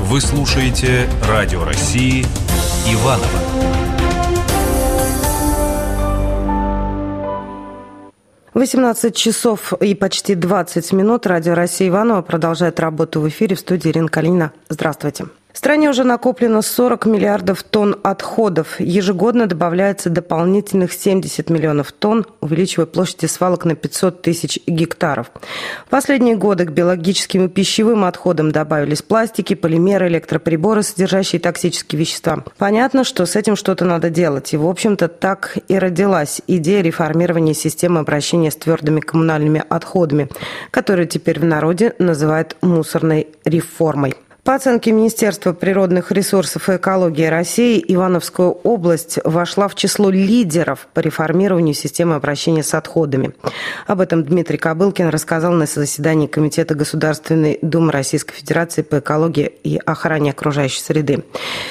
Вы слушаете Радио России Иваново. В 18 часов и почти 20 минут Радио Россия Иваново продолжает работу в эфире. В студии Ирина Калинина. Здравствуйте. В стране уже накоплено 40 миллиардов тонн отходов. Ежегодно добавляется дополнительных 70 миллионов тонн, увеличивая площади свалок на 500 тысяч гектаров. В последние годы к биологическим и пищевым отходам добавились пластики, полимеры, электроприборы, содержащие токсические вещества. Понятно, что с этим что-то надо делать. И, в общем-то, так и родилась идея реформирования системы обращения с твердыми коммунальными отходами, которую теперь в народе называют мусорной реформой. По оценке Министерства природных ресурсов и экологии России, Ивановская область вошла в число лидеров по реформированию системы обращения с отходами. Об этом Дмитрий Кобылкин рассказал на заседании Комитета Государственной Думы Российской Федерации по экологии и охране окружающей среды.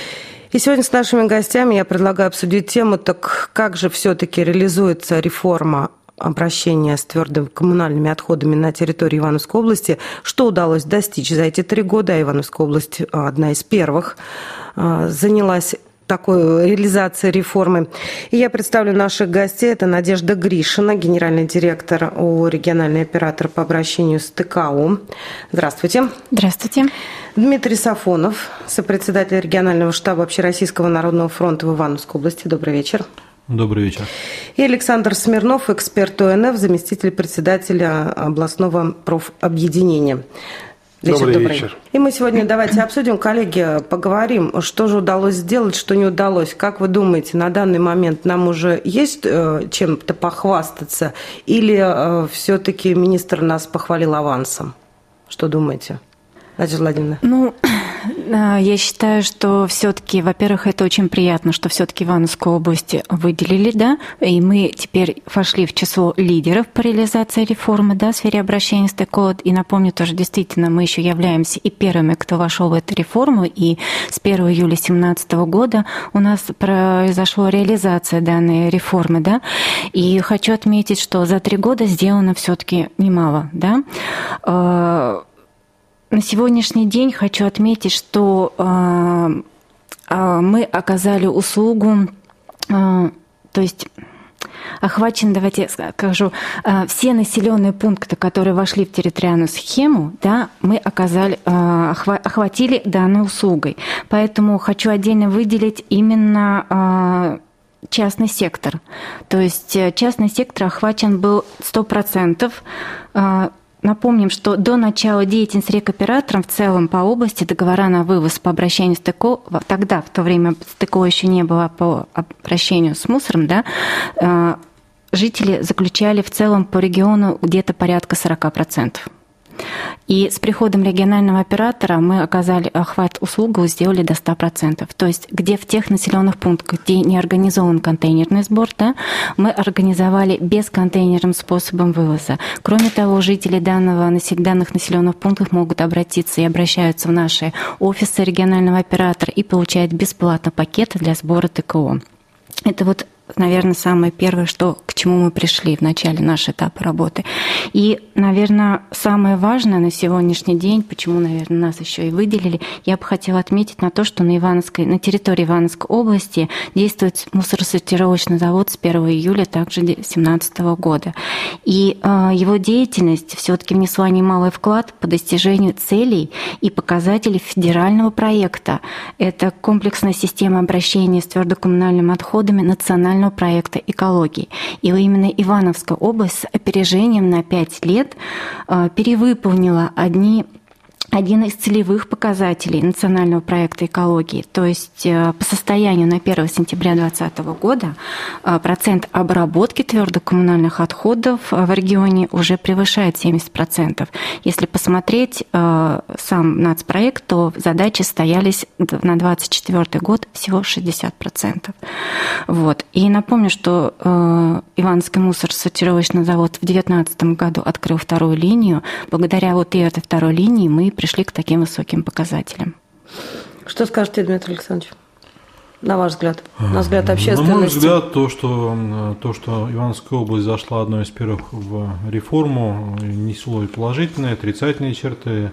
И сегодня с нашими гостями я предлагаю обсудить тему, так как же все-таки реализуется реформа обращения с твердыми коммунальными отходами на территории Ивановской области, что удалось достичь за эти 3 года. Ивановская область одна из первых занялась такой реализацией реформы. И я представлю наших гостей. Это Надежда Гришина, генеральный директор ООО «Региональный оператор по обращению с ТКО». Здравствуйте. Здравствуйте. Дмитрий Сафонов, сопредседатель регионального штаба Общероссийского народного фронта в Ивановской области. Добрый вечер. Добрый вечер. И Александр Смирнов, эксперт ОНФ, заместитель председателя областного профобъединения. Добрый вечер. И мы сегодня давайте обсудим, коллеги, поговорим, что же удалось сделать, что не удалось. Как вы думаете, на данный момент нам уже есть чем-то похвастаться или все-таки министр нас похвалил авансом? Что думаете, Надежда Владимировна? Я считаю, что все-таки, во-первых, это очень приятно, что все-таки Ивановскую область выделили, да, и мы теперь вошли в число лидеров по реализации реформы, да, в сфере обращения с ТКО. И напомню тоже, действительно, мы еще являемся и первыми, кто вошел в эту реформу, и с 1 июля 2017 года у нас произошла реализация данной реформы, да, и хочу отметить, что за 3 года сделано все-таки немало, да. На сегодняшний день хочу отметить, что мы оказали услугу, то есть охвачены, давайте скажу, все населенные пункты, которые вошли в территориальную схему, да, мы охватили данной услугой. Поэтому хочу отдельно выделить именно частный сектор. То есть частный сектор охвачен был 100%. Напомним, что до начала деятельности рекоператором в целом по области договора на вывоз по обращению с ТКО, тогда, в то время ТКО еще не было по обращению с мусором, да, жители заключали в целом по региону где-то порядка 40%. И с приходом регионального оператора мы оказали охват услугу, сделали до 100%. То есть где в тех населенных пунктах, где не организован контейнерный сбор, да, мы организовали бесконтейнерным способом вывоза. Кроме того, жители данных населенных пунктов могут обратиться и обращаются в наши офисы регионального оператора и получают бесплатно пакеты для сбора ТКО. Это вот, наверное, самое первое, к чему мы пришли в начале нашего этапа работы. И, наверное, самое важное на сегодняшний день, почему, наверное, нас еще и выделили, я бы хотела отметить на то, что на территории Ивановской области действует мусоросортировочный завод с 1 июля также 2017 года. И его деятельность все-таки внесла немалый вклад по достижению целей и показателей федерального проекта. Это комплексная система обращения с твердокоммунальными отходами национального проекта экологии. И именно Ивановская область с опережением на 5 лет перевыполнила один из целевых показателей национального проекта экологии. То есть по состоянию на 1 сентября 2020 года процент обработки твердокоммунальных отходов в регионе уже превышает 70%. Если посмотреть сам нацпроект, то задачи стоялись на 2024 год всего 60%. Вот. И напомню, что Ивановский мусоросортировочный завод в 2019 году открыл 2-ю линию. Благодаря вот этой 2-й линии мы пришли к таким высоким показателям. Что скажете, Дмитрий Александрович? На ваш взгляд, на взгляд общественности? На мой взгляд, то, что Ивановская область зашла одной из первых в реформу, несло и положительные, и отрицательные черты.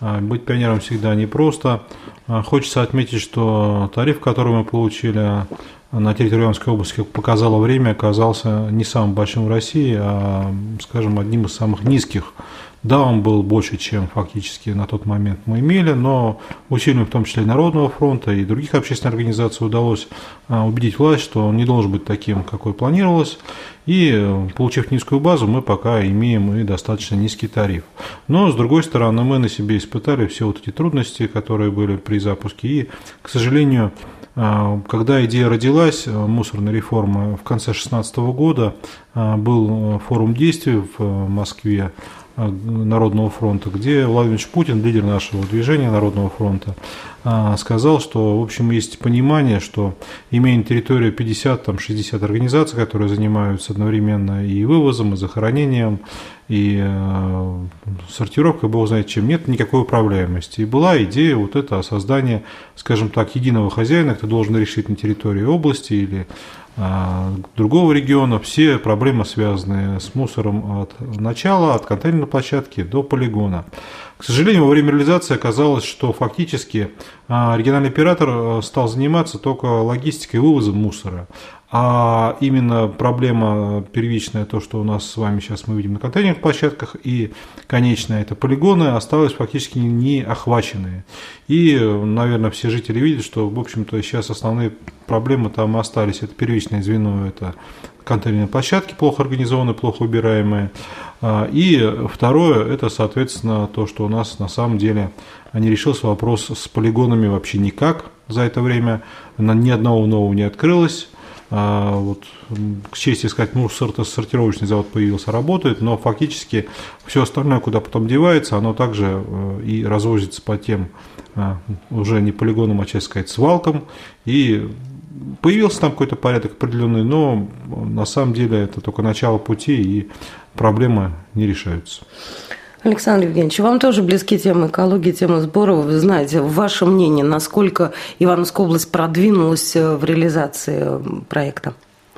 Быть пионером всегда непросто. Хочется отметить, что тариф, который мы получили на территории Ивановской области, как показало время, оказался не самым большим в России, а, скажем, одним из самых низких. Да, он был больше, чем фактически на тот момент мы имели, но усилием в том числе и Народного фронта, и других общественных организаций удалось убедить власть, что он не должен быть таким, какой планировалось. И, получив низкую базу, мы пока имеем и достаточно низкий тариф. Но, с другой стороны, мы на себе испытали все вот эти трудности, которые были при запуске. И, к сожалению, когда идея родилась, мусорной реформы, в конце 2016 года был форум действий в Москве Народного фронта, где Владимир Путин, лидер нашего движения Народного фронта, сказал, что, в общем, есть понимание, что имея на территории 50-60 организаций, которые занимаются одновременно и вывозом, и захоронением, и сортировкой, бог знает чем, нет никакой управляемости. И была идея вот это о создании, скажем так, единого хозяина, кто должен решить на территории области или другого региона все проблемы, связанные с мусором от начала, от контейнерной площадки до полигона. К сожалению, во время реализации оказалось, что фактически региональный оператор стал заниматься только логистикой и вывозом мусора. А именно проблема первичная, то, что у нас с вами сейчас мы видим на контейнерных площадках, и конечная, это полигоны, осталось фактически не охваченные. И, наверное, все жители видят, что, в общем-то, сейчас основные проблемы там остались. Это первичное звено, это контейнерные площадки, плохо организованные, плохо убираемые. И второе, это, соответственно, то, что у нас на самом деле не решился вопрос с полигонами вообще никак за это время. Ни одного нового не открылось. Вот, к чести сказать, сортировочный завод появился, работает, но фактически все остальное, куда потом девается, оно также и развозится по тем уже не полигонам, а, честно сказать, свалкам. И появился там какой-то порядок определенный, но на самом деле это только начало пути, и проблемы не решаются. Александр Евгеньевич, вам тоже близки темы экологии, темы сбора. Вы знаете, ваше мнение, насколько Ивановская область продвинулась в реализации проекта?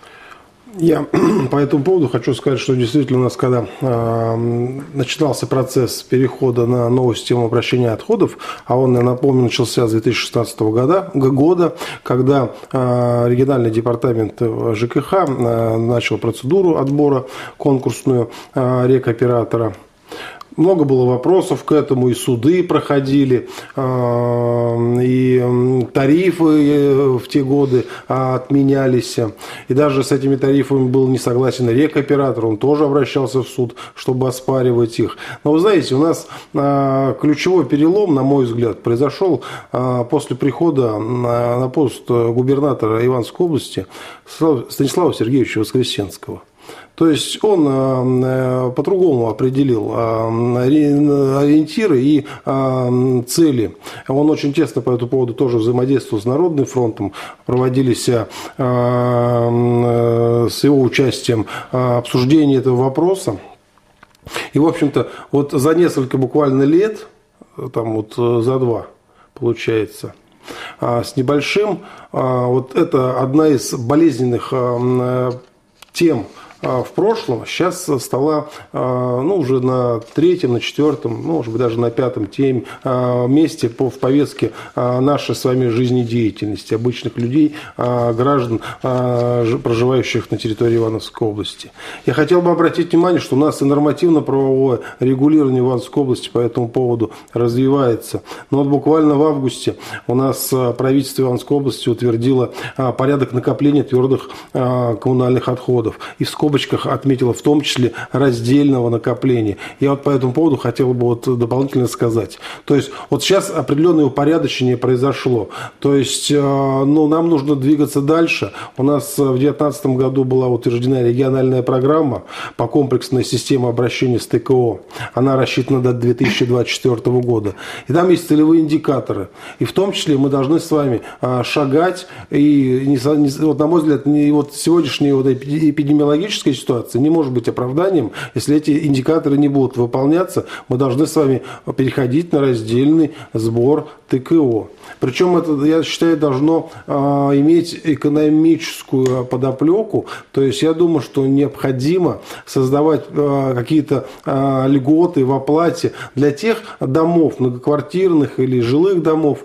Я по этому поводу хочу сказать, что действительно у нас, когда начинался процесс перехода на новую систему обращения отходов, а он, я напомню, начался с 2016 года, когда региональный департамент ЖКХ начал процедуру отбора конкурсную рекоператора. Много было вопросов к этому, и суды проходили, и тарифы в те годы отменялись. И даже с этими тарифами был не согласен рекоператор, он тоже обращался в суд, чтобы оспаривать их. Но вы знаете, у нас ключевой перелом, на мой взгляд, произошел после прихода на пост губернатора Ивановской области Станислава Сергеевича Воскресенского. То есть он по-другому определил ориентиры и цели. Он очень тесно по этому поводу тоже взаимодействовал с Народным фронтом. Проводились с его участием обсуждения этого вопроса. И, в общем-то, вот за несколько буквально лет, там вот за 2, получается, с небольшим, вот это одна из болезненных тем в прошлом, сейчас стала уже на 3-м, на 4-м, может быть, даже на 5-м месте в повестке нашей с вами жизнедеятельности обычных людей, граждан, проживающих на территории Ивановской области. Я хотел бы обратить внимание, что у нас и нормативно-правовое регулирование Ивановской области по этому поводу развивается. Но вот буквально в августе у нас правительство Ивановской области утвердило порядок накопления твердых коммунальных отходов. И в скобочках отметила в том числе раздельного накопления. Я вот по этому поводу хотел бы вот дополнительно сказать. То есть вот сейчас определенное упорядочение произошло. То есть нам нужно двигаться дальше. У нас в 2019 году была утверждена региональная программа по комплексной системе обращения с ТКО. Она рассчитана до 2024 года. И там есть целевые индикаторы. И в том числе мы должны с вами шагать. И вот, на мой взгляд, вот сегодняшняя вот эпидемиологическая экономическая ситуация не может быть оправданием, если эти индикаторы не будут выполняться. Мы должны с вами переходить на раздельный сбор ТКО. Причем это, я считаю, должно иметь экономическую подоплеку. То есть я думаю, что необходимо создавать какие-то льготы в оплате для тех домов, многоквартирных или жилых домов,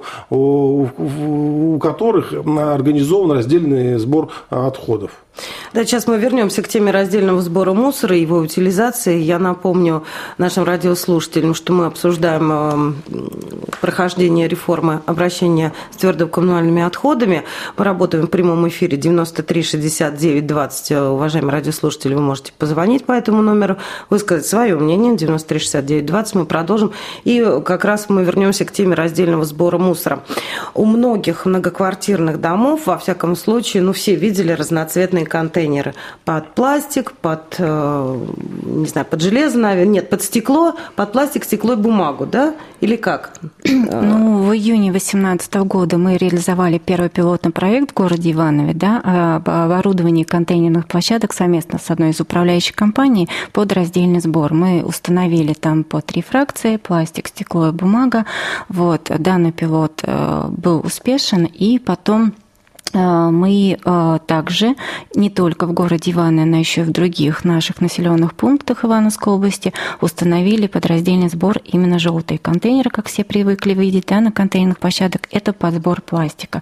у которых организован раздельный сбор отходов. Да, сейчас мы вернемся к теме раздельного сбора мусора и его утилизации. Я напомню нашим радиослушателям, что мы обсуждаем прохождение реформы обращения с твердокоммунальными отходами. Мы работаем в прямом эфире 93 69 20. Уважаемые радиослушатели, вы можете позвонить по этому номеру, высказать свое мнение. 93 69 20. Мы продолжим. И как раз мы вернемся к теме раздельного сбора мусора. У многих многоквартирных домов, во всяком случае, все видели разноцветные контейнеры под пластик, под, не знаю, под железо, наверное, нет, под стекло, под пластик, стекло и бумагу, да? Или как? В июне 2018 года мы реализовали первый пилотный проект в городе Иванове, да, об оборудовании контейнерных площадок совместно с одной из управляющих компаний под раздельный сбор. Мы установили там по 3 фракции: пластик, стекло и бумага. Вот, данный пилот был успешен, и потом мы также не только в городе Иваново, но еще и в других наших населенных пунктах Ивановской области установили под раздельный сбор именно желтые контейнеры, как все привыкли видеть, да, на контейнерных площадках. Это под сбор пластика.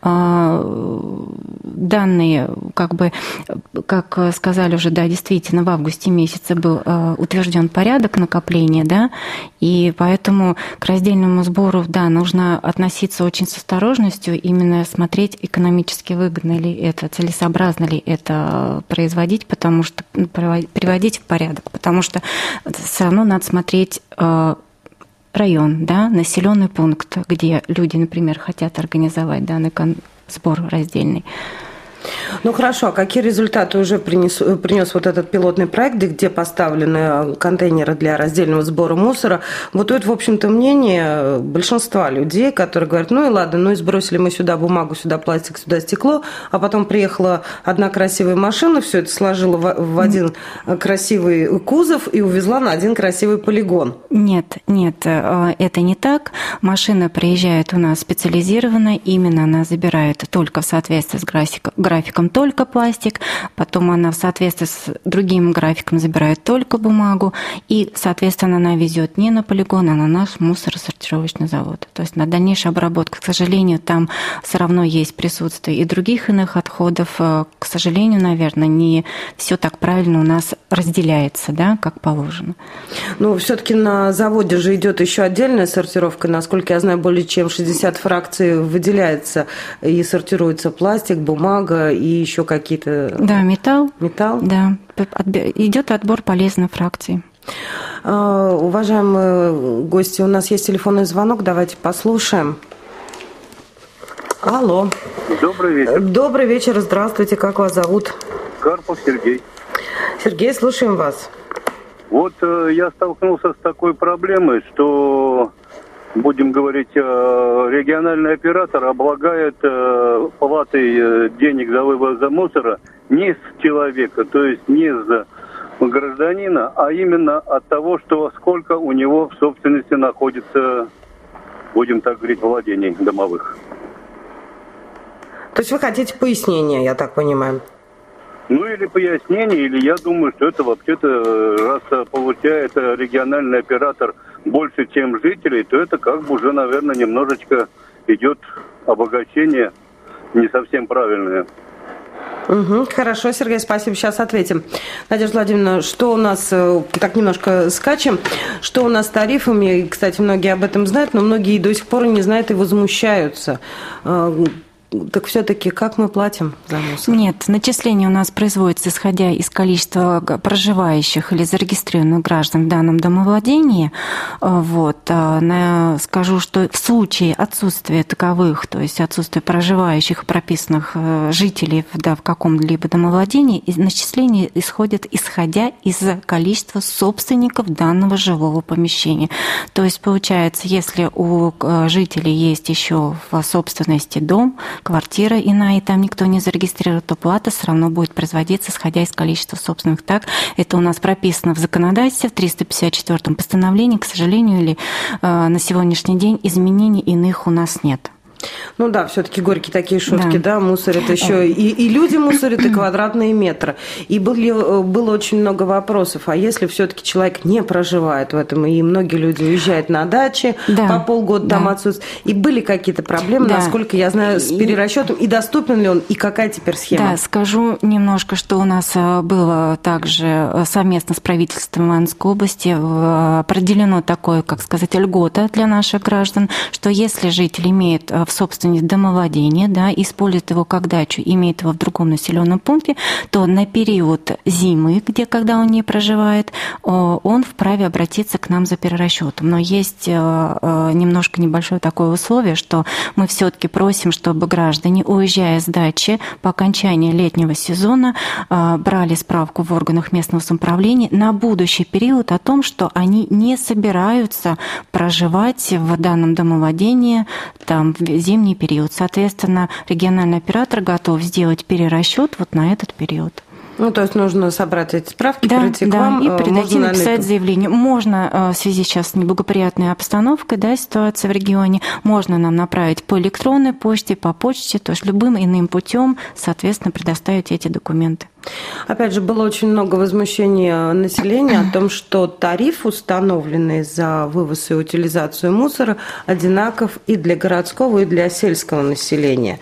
Данные, как сказали уже, да, действительно, в августе месяце был утвержден порядок накопления, да, и поэтому к раздельному сбору, да, нужно относиться очень с осторожностью, именно смотреть экономически выгодно ли это, целесообразно ли это производить, потому что приводить в порядок, потому что все равно надо смотреть район, да, населенный пункт, где люди, например, хотят организовать данный сбор раздельный. Ну хорошо, а какие результаты уже принес вот этот пилотный проект, где поставлены контейнеры для раздельного сбора мусора? Вот это, в общем-то, мнение большинства людей, которые говорят, ну и ладно, ну и сбросили мы сюда бумагу, сюда пластик, сюда стекло, а потом приехала одна красивая машина, все это сложила в один красивый кузов и увезла на один красивый полигон. Нет, это не так. Машина приезжает у нас специализированная, именно она забирает только в соответствии с графиком только пластик, потом она в соответствии с другим графиком забирает только бумагу, и, соответственно, она везет не на полигон, а на наш мусоросортировочный завод. То есть на дальнейшую обработку, к сожалению, там все равно есть присутствие и других иных отходов. К сожалению, наверное, не все так правильно у нас разделяется, да, как положено. Ну, все-таки на заводе же идет еще отдельная сортировка. Насколько я знаю, более чем 60 фракций выделяется и сортируется пластик, бумага и еще какие-то... Да, металл. Металл? Да, идет отбор полезной фракции. Уважаемые гости, у нас есть телефонный звонок, давайте послушаем. Алло. Добрый вечер. Добрый вечер, здравствуйте, как вас зовут? Карпов Сергей. Сергей, слушаем вас. Вот я столкнулся с такой проблемой, что, будем говорить, региональный оператор облагает платой денег за вывоз мусора не с человека, то есть не с гражданина, а именно от того, что сколько у него в собственности находится, будем так говорить, владений домовых. То есть вы хотите пояснения, я так понимаю? Ну, или пояснение, или я думаю, что это вообще-то, раз получает региональный оператор больше, чем жителей, то это как бы уже, наверное, немножечко идет обогащение не совсем правильное. Угу, хорошо, Сергей, спасибо. Сейчас ответим. Надежда Владимировна, что у нас, так немножко скачем, что у нас с тарифами, кстати, многие об этом знают, но многие до сих пор не знают и возмущаются. Так все-таки как мы платим за мусор? Нет, начисление у нас производится исходя из количества проживающих или зарегистрированных граждан в данном домовладении. Вот. Скажу, что в случае отсутствия таковых, то есть отсутствия проживающих, прописанных жителей в каком-либо домовладении, начисление исходит исходя из количества собственников данного жилого помещения. То есть получается, если у жителей есть еще в собственности дом, квартира иная, и там никто не зарегистрирует, то плата все равно будет производиться, исходя из количества собственных. Так, это у нас прописано в законодательстве, в 354-м постановлении, к сожалению, или на сегодняшний день изменений иных у нас нет. Ну да, все-таки горькие такие шутки, да, мусорят еще и люди мусорят, и квадратные метры. И было очень много вопросов, а если все-таки человек не проживает в этом, и многие люди уезжают на дачи, по полгода там отсутствуют, и были какие-то проблемы, насколько я знаю, с перерасчетом, и доступен ли он, и какая теперь схема? Да, скажу немножко, что у нас было также совместно с правительством Ивановской области определено такое, как сказать, льгота для наших граждан, что если житель имеет в собственность домовладения, да, использует его как дачу, имеет его в другом населенном пункте, то на период зимы, когда он не проживает, он вправе обратиться к нам за перерасчетом. Но есть немножко небольшое такое условие, что мы все-таки просим, чтобы граждане, уезжая с дачи по окончании летнего сезона, брали справку в органах местного самоуправления на будущий период о том, что они не собираются проживать в данном домовладении там, в зимний период. Соответственно, региональный оператор готов сделать перерасчет вот на этот период. Ну, то есть нужно собрать эти справки, прийти к вам. И прийти, написать заявление. Можно, в связи сейчас с неблагоприятной обстановкой, да, ситуация в регионе, можно нам направить по электронной почте, по почте, то есть любым иным путем, соответственно, предоставить эти документы. Опять же, было очень много возмущения населения о том, что тариф, установленный за вывоз и утилизацию мусора, одинаков и для городского, и для сельского населения.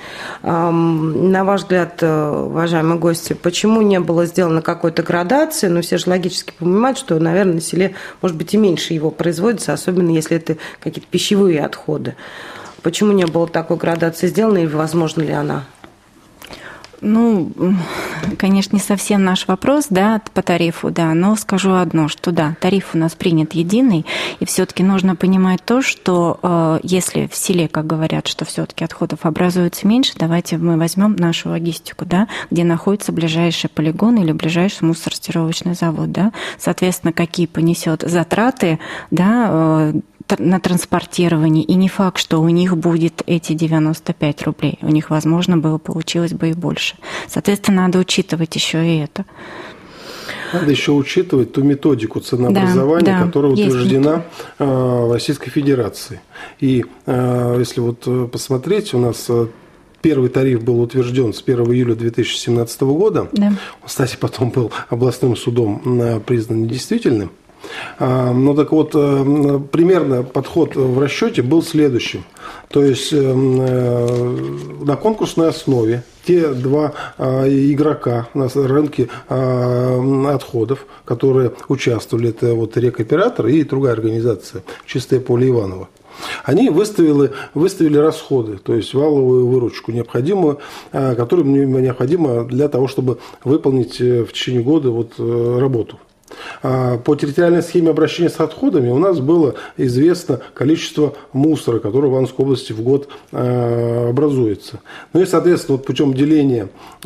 На ваш взгляд, уважаемые гости, почему не было сделано какой-то градации? Но все же логически понимают, что, наверное, на селе, может быть, и меньше его производится, особенно если это какие-то пищевые отходы. Почему не было такой градации сделано, и возможно ли она? Ну, конечно, не совсем наш вопрос, да, по тарифу, да, но скажу одно, что да, тариф у нас принят единый, и все-таки нужно понимать то, что если в селе, как говорят, что все-таки отходов образуется меньше, давайте мы возьмем нашу логистику, да, где находится ближайший полигон или ближайший мусоросортировочный завод, да, соответственно, какие понесет затраты, да, на транспортирование, и не факт, что у них будет эти 95 рублей. У них, возможно, получилось бы и больше. Соответственно, надо учитывать еще и это. Надо еще учитывать ту методику ценообразования, которая утверждена в Российской Федерации. И если вот посмотреть, у нас первый тариф был утвержден с 1 июля 2017 года. Да. Он, кстати, потом был областным судом признан недействительным. Ну так вот, примерно подход в расчете был следующим. То есть на конкурсной основе те два игрока на рынке отходов, которые участвовали, это вот Рекоператор и другая организация «Чистое поле Иваново», они выставили расходы, то есть валовую выручку необходимую, которая необходима для того, чтобы выполнить в течение года вот работу. По территориальной схеме обращения с отходами у нас было известно количество мусора, которое в Ивановской области в год образуется. Ну и, соответственно, вот путем деления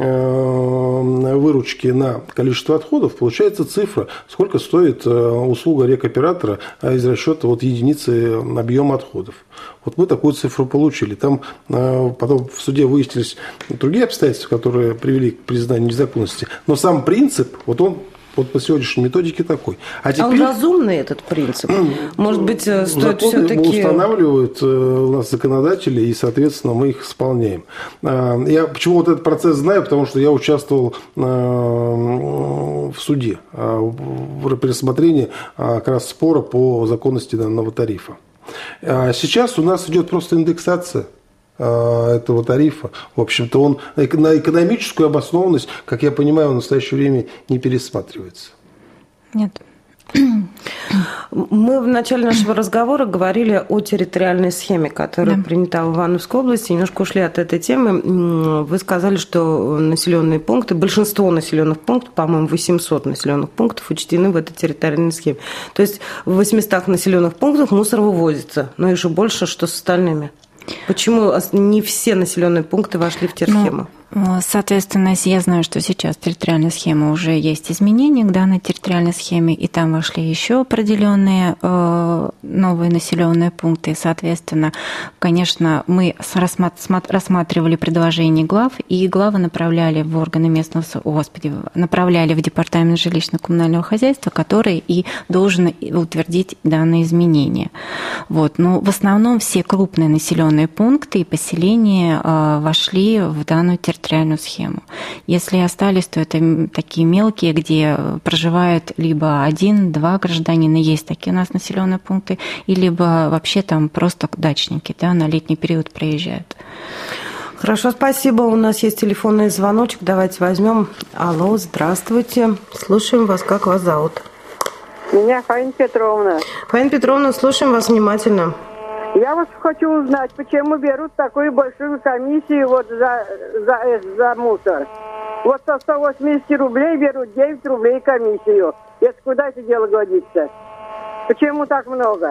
выручки на количество отходов получается цифра, сколько стоит услуга Рекоператора из расчета вот единицы объема отходов. Вот мы такую цифру получили. Там потом в суде выяснились другие обстоятельства, которые привели к признанию незаконности. Но сам принцип, вот он вот по сегодняшней методике такой. А теперь, он разумный, этот принцип? Может быть, стоит все-таки... устанавливают у нас законодатели, и, соответственно, мы их исполняем. Я почему вот этот процесс знаю? Потому что я участвовал в суде при рассмотрении как раз спора по законности данного тарифа. Сейчас у нас идет просто индексация этого тарифа. В общем-то, он на экономическую обоснованность, как я понимаю, в настоящее время не пересматривается. Нет. Мы в начале нашего разговора говорили о территориальной схеме, которая принята в Ивановской области. Немножко ушли от этой темы. Вы сказали, что населенные пункты, большинство населенных пунктов, по-моему, 800 населенных пунктов учтены в этой территориальной схеме. То есть в 800 населенных пунктах мусор вывозится, но еще больше, что с остальными. Почему не все населенные пункты вошли в терсхему? Соответственно, я знаю, что сейчас территориальная схема уже есть изменения к данной территориальной схеме, и там вошли еще определенные новые населенные пункты. Соответственно, конечно, мы рассматривали предложения глав, и главы направляли в органы местного, направляли в департамент жилищно-коммунального хозяйства, который и должен утвердить данные изменения. Вот. Но в основном все крупные населенные пункты и поселения вошли в данную территориальную схему. Если остались, то это такие мелкие, где проживают либо 1-2 гражданина, есть такие у нас населенные пункты, и либо вообще там просто дачники, да, на летний период приезжают. Хорошо, спасибо. У нас есть телефонный звоночек. Давайте возьмем. Алло, здравствуйте. Слушаем вас. Как вас зовут? Меня Фаина Петровна. Фаина Петровна, слушаем вас внимательно. Я вас хочу узнать, почему берут такую большую комиссию вот за мусор. Вот со 180 рублей берут 9 рублей комиссию. Это куда это дело годится? Почему так много?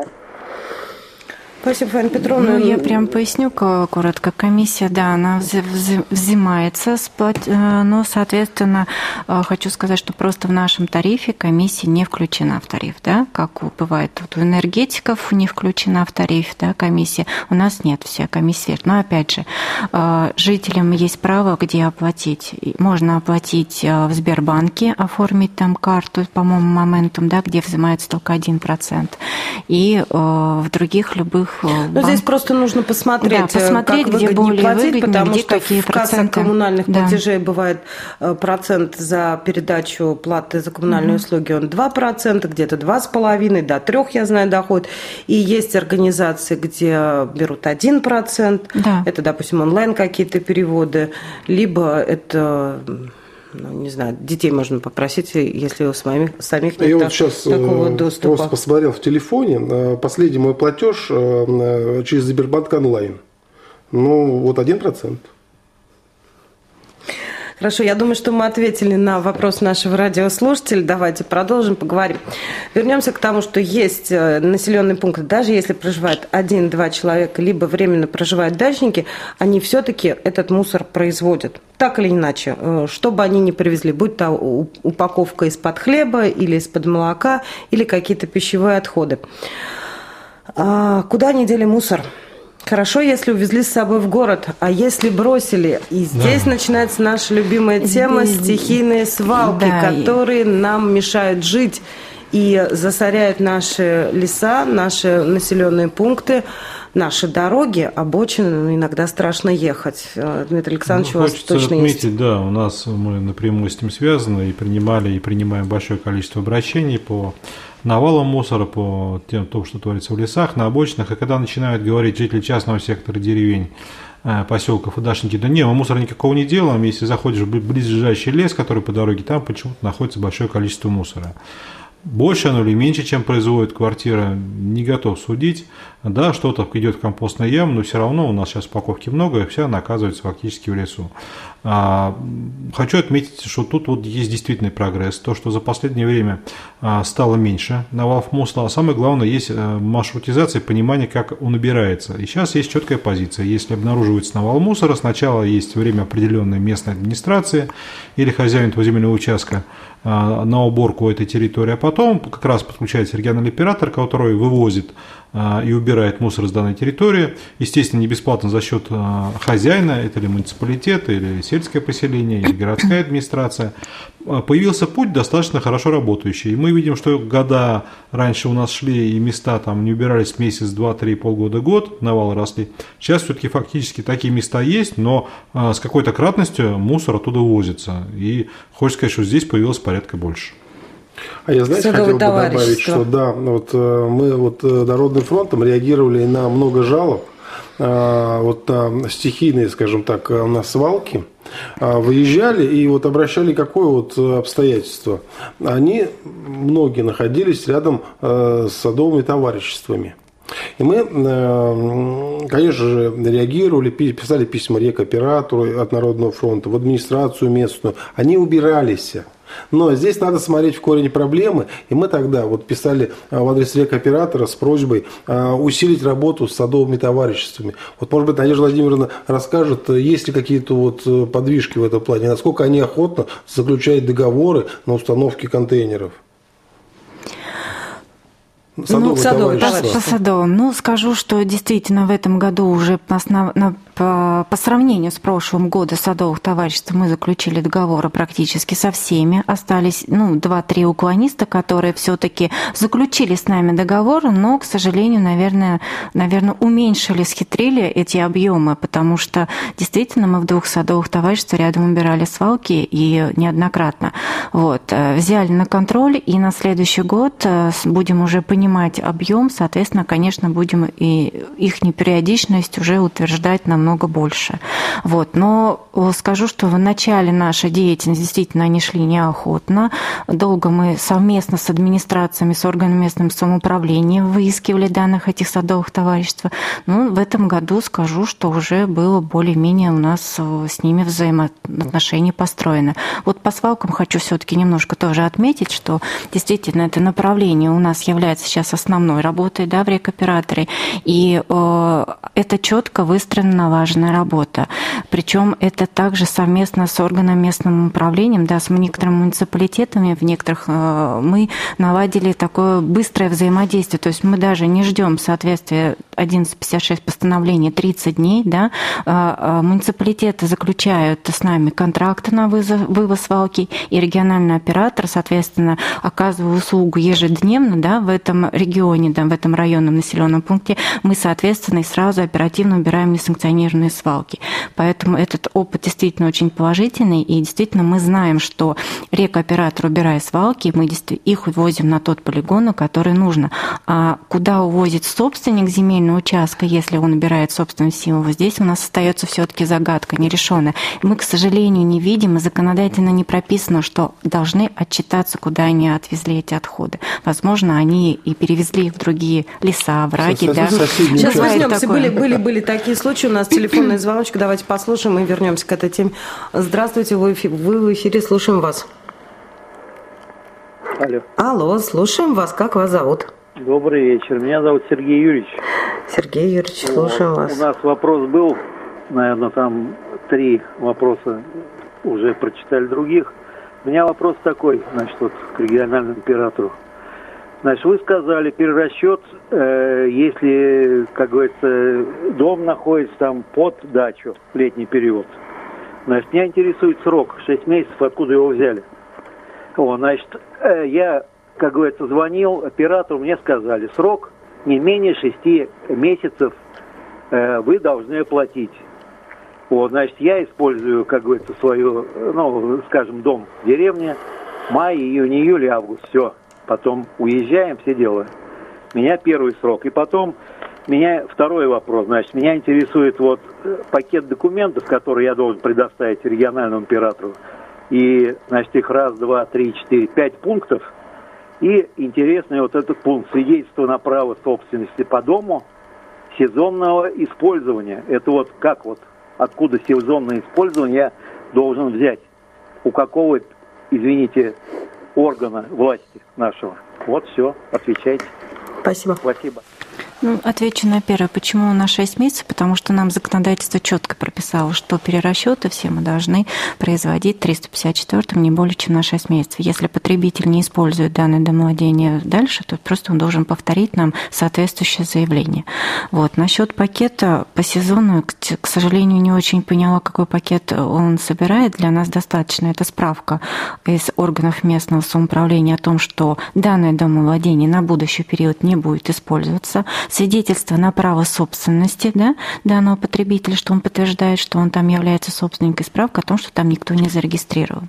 Спасибо, Фаина Петровна. Ну, я прям поясню коротко. Комиссия, да, она взимается, но, соответственно, хочу сказать, что просто в нашем тарифе комиссия не включена в тариф, да, как бывает вот у энергетиков не включена в тариф, да, комиссия. У нас нет, вся комиссия. Но, опять же, жителям есть право, где оплатить. Можно оплатить в Сбербанке, оформить там карту, по-моему, моментум, да, где взимается только 1%. И в других любых. Ну, здесь просто нужно посмотреть, да, посмотреть, как где выгоднее более платить, выгоднее, потому где что какие в кассах проценты. коммунальных Да. платежей бывает процент за передачу платы за коммунальные услуги, он 2%, где-то 2,5%, до 3%, я знаю, доходит. И есть организации, где берут 1%, да. Это, допустим, онлайн какие-то переводы, либо это... Ну, не знаю, детей можно попросить, если у самих нет вот сейчас такого доступа. Просто посмотрел в телефоне, последний мой платеж через Сбербанк онлайн. Ну, вот 1%. Хорошо, я думаю, что мы ответили на вопрос нашего радиослушателя. Давайте продолжим, поговорим. Вернемся к тому, что есть населенные пункты, даже если проживает 1-2 человека, либо временно проживают дачники, они все-таки этот мусор производят. Так или иначе, что бы они ни привезли, будь то упаковка из-под хлеба или из-под молока, или какие-то пищевые отходы. Куда они дели мусор? Хорошо, если увезли с собой в город, а если бросили? И здесь начинается наша любимая тема – стихийные свалки, которые нам мешают жить и засоряют наши леса, наши населенные пункты, наши дороги, обочины, иногда страшно ехать. Дмитрий Александрович, у вас точно отметить, есть. Да, у нас мы напрямую с этим связаны и принимаем большое количество обращений по навалом мусора, по тому, что творится в лесах, на обочинах. И когда начинают говорить жители частного сектора, деревень, поселков и дачники, да не, мы мусора никакого не делаем, если заходишь в близлежащий лес, который по дороге, там почему-то находится большое количество мусора. Больше оно или меньше, чем производит квартира, не готов судить. Да, что-то идет в компостную яму, но все равно у нас сейчас упаковки много, и вся она оказывается фактически в лесу. Хочу отметить, что тут вот есть действительный прогресс. То, что за последнее время стало меньше навалов мусора, а самое главное, есть маршрутизация и понимание, как он убирается. И сейчас есть четкая позиция. Если обнаруживается навал мусора, сначала есть время определенной местной администрации или хозяин этого земельного участка на уборку этой территории, а потом как раз подключается региональный оператор, который вывозит и убирает мусор с данной территории, естественно, не бесплатно за счет хозяина, это или муниципалитет, или сельское поселение, или городская администрация. Появился путь достаточно хорошо работающий. И мы видим, что года раньше у нас шли, и места там не убирались месяц, два, три, полгода, год, навалы росли. Сейчас все-таки фактически такие места есть, но с какой-то кратностью мусор оттуда увозится. И хочется сказать, что здесь появилось порядка больше. А я, знаете, хотел бы добавить, что да, вот мы вот Народным фронтом реагировали на много жалоб, вот на стихийные, скажем так, на свалки, выезжали и вот обращали какое вот обстоятельство. Они, многие, находились рядом с садовыми товариществами. И мы, конечно же, реагировали, писали письма рекоператору от Народного фронта, в администрацию местную. Они убирались. Но здесь надо смотреть в корень проблемы, и мы тогда вот писали в адрес рекоператора с просьбой усилить работу с садовыми товариществами. Вот, может быть, Надежда Владимировна расскажет, есть ли какие-то вот подвижки в этом плане, насколько они охотно заключают договоры на установки контейнеров. Садовые товарищества. По садовым. Скажу, что действительно в этом году уже по сравнению с прошлым годом садовых товариществ мы заключили договоры практически со всеми. Остались 2-3 уклониста, которые все-таки заключили с нами договор, но, к сожалению, наверное, уменьшили, схитрили эти объемы, потому что действительно мы в 2 садовых товариществах рядом убирали свалки и неоднократно. Взяли на контроль, и на следующий год будем уже понимать объем, соответственно, конечно, будем и их периодичность уже утверждать намного больше. Но скажу, что в начале нашей деятельности действительно они шли неохотно. Долго мы совместно с администрациями, с органами местного самоуправления выискивали данных этих садовых товариществ. В этом году скажу, что уже было более-менее у нас с ними взаимоотношения построены. По свалкам хочу все-таки немножко тоже отметить, что действительно это направление у нас является сейчас основной работой, в рекоператоре, и это четко выстроена важная работа. Причем это также совместно с органом местным управлением, с некоторыми муниципалитетами, в некоторых мы наладили такое быстрое взаимодействие. То есть мы даже не ждем соответствия 1156 постановления 30 дней. Муниципалитеты заключают с нами контракты на вывоз свалки, и региональный оператор, соответственно, оказывая услугу ежедневно в этом регионе, в этом районном населенном пункте, мы, соответственно, и сразу оперативно убираем несанкционированные свалки. Поэтому этот опыт действительно очень положительный, и действительно мы знаем, что рекоператор, убирая свалки, мы их увозим на тот полигон, который нужно. А куда увозит собственник земельного участка, если он убирает собственную силу, здесь у нас остается все-таки загадка нерешенная. Мы, к сожалению, не видим, и законодательно не прописано, что должны отчитаться, куда они отвезли эти отходы. Возможно, они и перевезли их в другие леса, овраги. Сейчас возьмемся. Были такие случаи. У нас телефонный звоночек. Давайте послушаем и вернемся к этой теме. Здравствуйте, вы в эфире, слушаем вас. Алло, слушаем вас. Как вас зовут? Добрый вечер. Меня зовут Сергей Юрьевич. Сергей Юрьевич, слушаем вас. У нас вопрос был, наверное, там 3 вопроса уже прочитали других. У меня вопрос такой, к региональному оператору. Вы сказали, перерасчет, если, как говорится, дом находится там под дачу в летний период. Меня интересует срок, 6 месяцев, откуда его взяли. Я, как говорится, звонил оператору, мне сказали, срок не менее 6 месяцев вы должны оплатить. Я использую, как говорится, свою, дом в деревне, май, июнь, июль, август, все. Потом уезжаем, все дела. Меня первый срок. И потом меня второй вопрос. Меня интересует пакет документов, который я должен предоставить региональному оператору. И, их 1, 2, 3, 4, 5 пунктов. И интересный этот пункт. Свидетельство на право собственности по дому сезонного использования. Это откуда сезонное использование я должен взять? У какого, извините, органа власти нашего. Все, отвечайте. Спасибо. Отвечу на первое. Почему на 6 месяцев? Потому что нам законодательство четко прописало, что перерасчеты все мы должны производить 354-м не более чем на 6 месяцев. Если потребитель не использует данное домовладение дальше, то просто он должен повторить нам соответствующее заявление. Насчет пакета по сезону, к сожалению, не очень поняла, какой пакет он собирает. Для нас достаточно. Это справка из органов местного самоуправления о том, что данное домовладение на будущий период не будет использоваться. Свидетельство на право собственности данного потребителя, что он подтверждает, что он там является собственником, и справка о том, что там никто не зарегистрирован.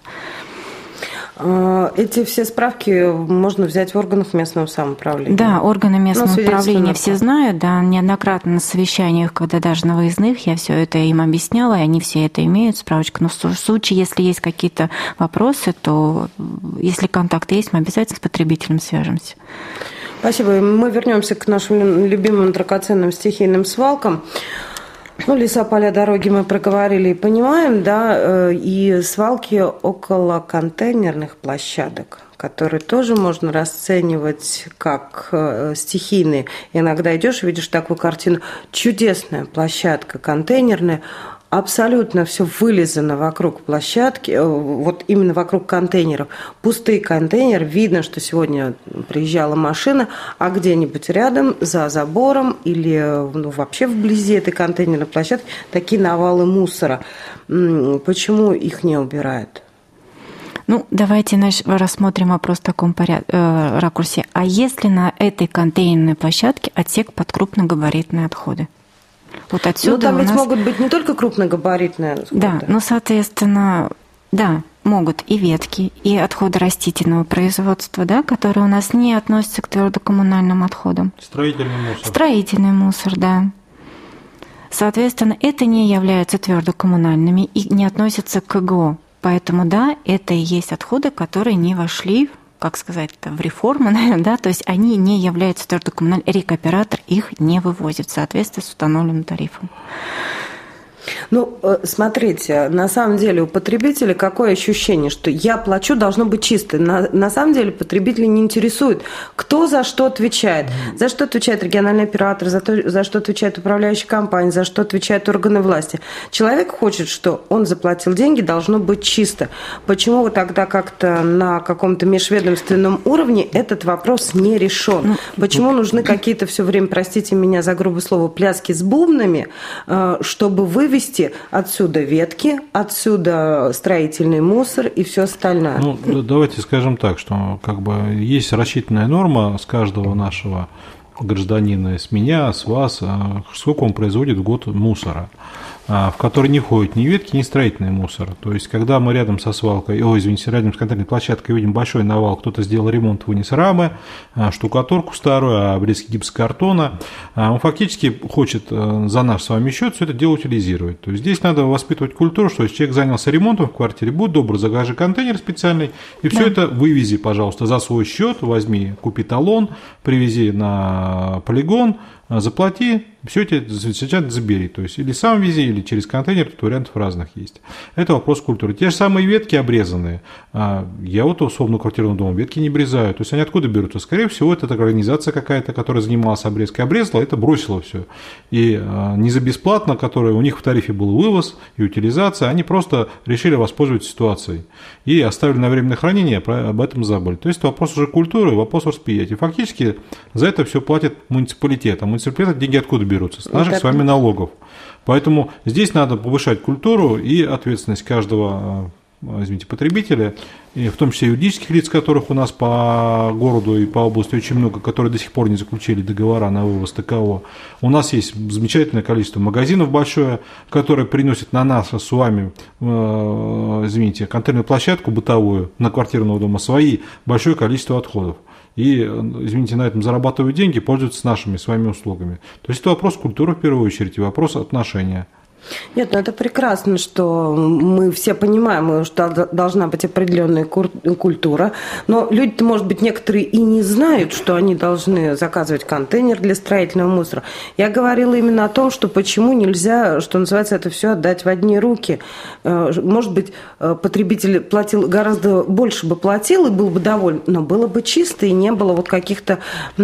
Эти все справки можно взять в органах местного самоуправления? Да, органы местного управления все знают, неоднократно на совещаниях, когда даже на выездных, я все это им объясняла, и они все это имеют, справочку. Но в случае, если есть какие-то вопросы, то если контакты есть, мы обязательно с потребителем свяжемся. Спасибо. Мы вернемся к нашим любимым драгоценным стихийным свалкам. Ну, леса, поля, дороги мы проговорили и понимаем, да, и свалки около контейнерных площадок, которые тоже можно расценивать как стихийные. Иногда идешь и видишь такую картину. Чудесная площадка контейнерная, абсолютно все вылизано вокруг площадки, вот именно вокруг контейнеров. Пустые контейнеры, видно, что сегодня приезжала машина, а где-нибудь рядом, за забором или вообще вблизи этой контейнерной площадки такие навалы мусора. Почему их не убирают? Ну, давайте рассмотрим вопрос в таком ракурсе. А если на этой контейнерной площадке отсек под крупногабаритные отходы? Вот отсюда там ведь нас... могут быть не только крупногабаритные отходы. Да, но, соответственно, да, могут и ветки, и отходы растительного производства, да, которые у нас не относятся к твердокоммунальным отходам. Строительный мусор. Строительный мусор, да. Соответственно, это не являются твердокоммунальными и не относятся к КГО. Поэтому, да, это и есть отходы, которые не вошли, как сказать, в реформу, наверное, да, то есть они не являются твердокоммунальными, рекоператор их не вывозит в соответствии с установленным тарифом. Ну, смотрите, на самом деле у потребителя какое ощущение, что я плачу, должно быть чисто. На самом деле потребителя не интересует, кто за что отвечает. За что отвечает региональный оператор, за что отвечает управляющая компания, за что отвечают органы власти. Человек хочет, что он заплатил деньги, должно быть чисто. Почему вы тогда как-то на каком-то межведомственном уровне этот вопрос не решен? Почему нужны какие-то все время, простите меня за грубое слово, пляски с бубнами, чтобы вывести отсюда ветки, отсюда строительный мусор и все остальное? Ну, давайте скажем так, что как бы есть рассчитанная норма с каждого нашего гражданина, с меня, с вас, сколько он производит в год мусора, в который не входит ни ветки, ни строительный мусор. То есть, когда мы рядом со свалкой, рядом с контейнерной площадкой видим большой навал, кто-то сделал ремонт, вынес рамы, штукатурку старую, обрезки гипсокартона, он фактически хочет за наш с вами счет все это дело утилизировать. То есть, здесь надо воспитывать культуру, что если человек занялся ремонтом в квартире, будь добр, закажи контейнер специальный, и все это вывези, пожалуйста, за свой счет, возьми, купи талон, привези на полигон, заплати, все это сейчас забери. То есть, или сам вези, или через контейнер, тут вариантов разных есть. Это вопрос культуры. Те же самые ветки обрезанные. Я вот условно квартирного дома ветки не обрезаю. То есть, они откуда берутся? Скорее всего, это организация какая-то, которая занималась обрезкой. Обрезала, это бросила все. И не за бесплатно, которая у них в тарифе был вывоз и утилизация, они просто решили воспользоваться ситуацией. И оставили на временное хранение, об этом забыли. То есть, это вопрос уже культуры, вопрос восприятия. Фактически, за это все платит муниципалитет. А муниципалитет деньги откуда берутся? С наших с вами налогов. Поэтому здесь надо повышать культуру и ответственность каждого, потребителя, и в том числе юридических лиц, которых у нас по городу и по области очень много, которые до сих пор не заключили договора на вывоз ТКО. У нас есть замечательное количество магазинов большое, которые приносят на нас с вами, контейнерную площадку бытовую на квартирного дома свои большое количество отходов. И, на этом зарабатывают деньги, пользуются нашими с вами услугами. То есть это вопрос культуры в первую очередь и вопрос отношения. Нет, это прекрасно, что мы все понимаем, что должна быть определенная культура, но люди-то, может быть, некоторые и не знают, что они должны заказывать контейнер для строительного мусора. Я говорила именно о том, что почему нельзя, что называется, это все отдать в одни руки. Может быть, потребитель платил гораздо больше бы платил и был бы доволен, но было бы чисто и не было вот каких-то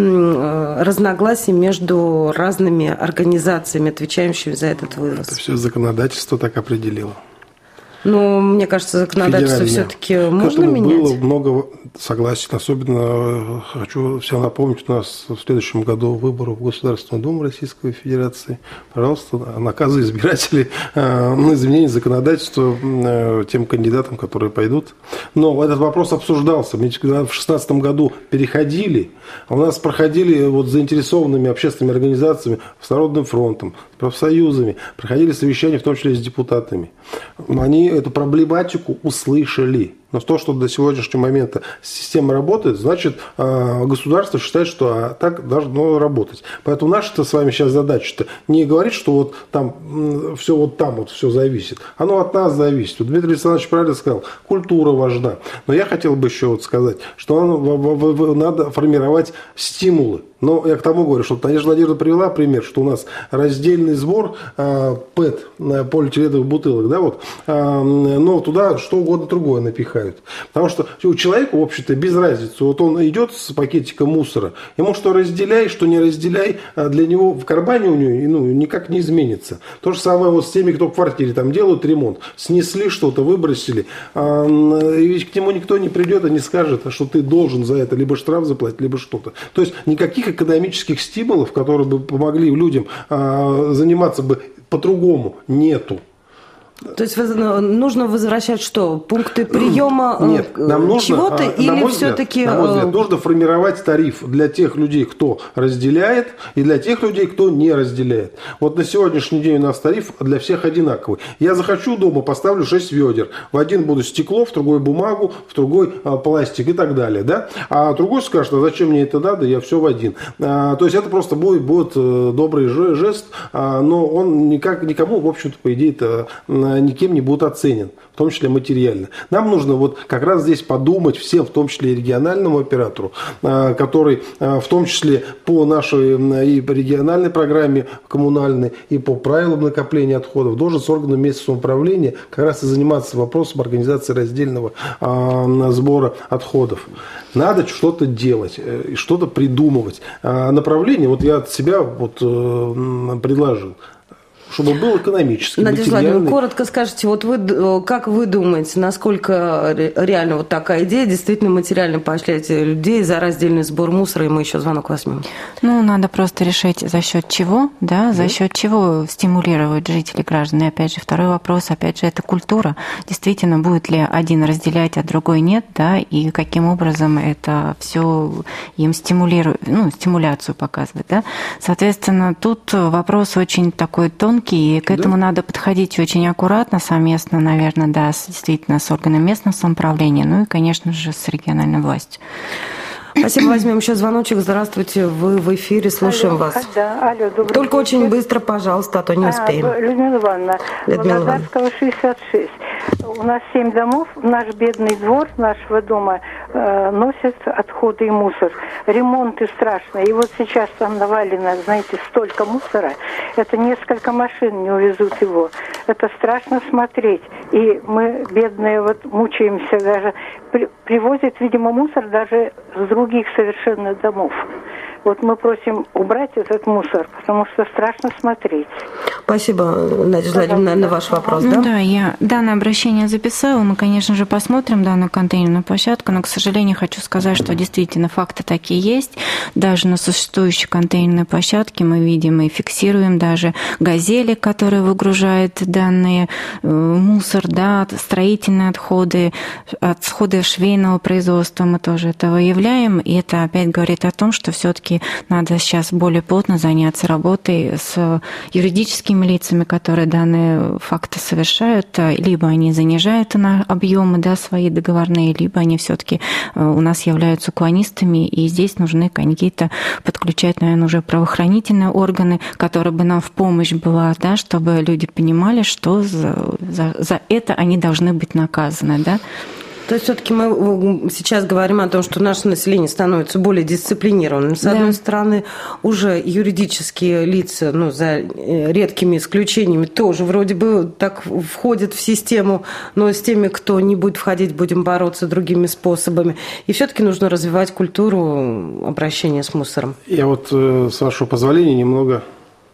разногласий между разными организациями, отвечающими за этот вывоз. Это все законодательство так определило. Ну, мне кажется, законодательство все-таки можно менять. Было много, согласен. Особенно хочу всем напомнить, у нас в следующем году выборы в Государственную Думу Российской Федерации. Пожалуйста, наказы избирателей на изменение законодательства тем кандидатам, которые пойдут. Но этот вопрос обсуждался. Мы когда в 2016 году переходили, у нас проходили вот с заинтересованными общественными организациями, с Народным фронтом, профсоюзами, проходили совещания, в том числе и с депутатами. Они эту проблематику услышали. Но то, что до сегодняшнего момента система работает, значит, государство считает, что так должно работать. Поэтому наша-то с вами сейчас задача-то не говорить, что вот там все зависит. Оно от нас зависит. Вот Дмитрий Александрович правильно сказал, культура важна. Но я хотел бы еще вот сказать, что надо формировать стимулы. Но я к тому говорю, что Надежда Владимировна привела пример, что у нас раздельный сбор ПЭТ, полиэтиленовых бутылок, да, вот, но туда что угодно другое напихают. Потому что у человека, в общем-то, без разницы. Вот он идет с пакетиком мусора, ему что разделяй, что не разделяй, для него в кармане у него никак не изменится. То же самое вот с теми, кто в квартире там делают ремонт, снесли что-то, выбросили, и ведь к нему никто не придет и не скажет, что ты должен за это либо штраф заплатить, либо что-то. То есть никаких экономических стимулов, которые бы помогли людям заниматься бы по-другому, нету. То есть нужно возвращать что? Пункты приема нам нужно, чего-то или все-таки... На мой взгляд, нужно формировать тариф для тех людей, кто разделяет, и для тех людей, кто не разделяет. Вот на сегодняшний день у нас тариф для всех одинаковый. Я захочу дома, поставлю 6 ведер. В один буду стекло, в другой бумагу, в другой пластик и так далее. Да? А другой скажет, а зачем мне это надо, я все в один. То есть это просто будет добрый жест, но он никому, в общем-то, по идее-то, никем не будет оценен, в том числе материально. Нам нужно вот как раз здесь подумать всем, в том числе и региональному оператору, который в том числе по нашей и региональной программе коммунальной, и по правилам накопления отходов должен с органом местного самоуправления как раз и заниматься вопросом организации раздельного сбора отходов. Надо что-то делать, что-то придумывать. Направление, вот я от себя предложил. Чтобы был экономический, Надежда материальный. Владимировна, коротко скажите, вот как вы думаете, насколько реально вот такая идея действительно материально поощрять людей за раздельный сбор мусора, и мы еще звонок возьмем? Надо просто решить, за счет чего, за счет чего стимулировать жителей, граждан. И опять же, второй вопрос, опять же, это культура. Действительно, будет ли один разделять, а другой нет, и каким образом это все им стимулирует, стимуляцию показывает, Соответственно, тут вопрос очень такой тонкий, и к этому надо подходить очень аккуратно, совместно, наверное, действительно, с органами местного самоуправления, и, конечно же, с региональной властью. Спасибо, возьмем еще звоночек. Здравствуйте, вы в эфире, слушаем вас. Алло, добрый Только вечер. очень быстро, пожалуйста, а то не успеем. Людмила Ивановна, Володарского, 66. У нас 7 домов, наш бедный двор нашего дома носит отходы и мусор. Ремонты страшные. И вот сейчас там навалено, знаете, столько мусора. Это несколько машин не увезут его. Это страшно смотреть. И мы, бедные, мучаемся даже. Привозят, видимо, мусор даже с других совершенно домов. Мы просим убрать этот мусор, потому что страшно смотреть. Спасибо, Надежда Владимировна, на ваш вопрос. Да, я данное обращение записала. Мы, конечно же, посмотрим данную контейнерную площадку, но, к сожалению, хочу сказать, что действительно факты такие есть. Даже на существующей контейнерной площадке мы видим и фиксируем даже газели, которые выгружают данный мусор, строительные отходы, отходы швейного производства, мы тоже это выявляем. И это опять говорит о том, что все-таки надо сейчас более плотно заняться работой с юридическими лицами, которые данные факты совершают. Либо они занижают на объемы свои договорные, либо они все-таки у нас являются уклонистами, и здесь нужны какие-то подключать, наверное, уже правоохранительные органы, которые бы нам в помощь была, чтобы люди понимали, что за это они должны быть наказаны, То есть все-таки мы сейчас говорим о том, что наше население становится более дисциплинированным. С одной стороны, уже юридические лица, за редкими исключениями, тоже вроде бы так входят в систему, но с теми, кто не будет входить, будем бороться другими способами. И все-таки нужно развивать культуру обращения с мусором. Я с вашего позволения немного...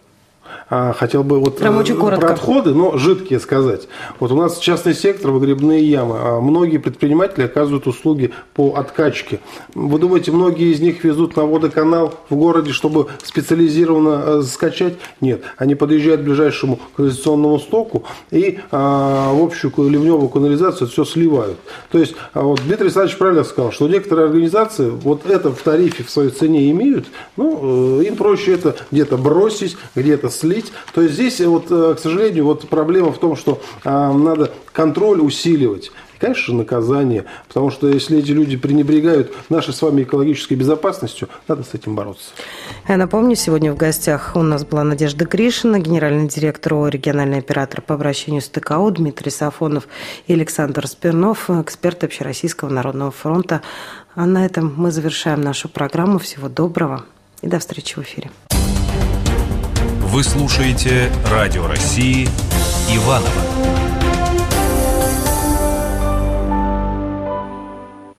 Хотел бы про отходы, но жидкие сказать. У нас частный сектор, выгребные ямы. Многие предприниматели оказывают услуги по откачке. Вы думаете, многие из них везут на водоканал в городе, чтобы специализированно скачать? Нет. Они подъезжают к ближайшему канализационному стоку и в общую ливневую канализацию все сливают. То есть Дмитрий Александрович правильно сказал, что некоторые организации это в тарифе в своей цене имеют, им проще это где-то бросить, где-то слить. То есть здесь, к сожалению, проблема в том, что надо контроль усиливать. И, конечно, наказание, потому что если эти люди пренебрегают нашей с вами экологической безопасностью, надо с этим бороться. Я напомню, сегодня в гостях у нас была Надежда Гришина, генеральный директор ООО «Региональный оператор по обращению с ТКО», Дмитрий Сафонов и Александр Смирнов, эксперт Общероссийского народного фронта. А на этом мы завершаем нашу программу. Всего доброго и до встречи в эфире. Вы слушаете Радио России Иваново.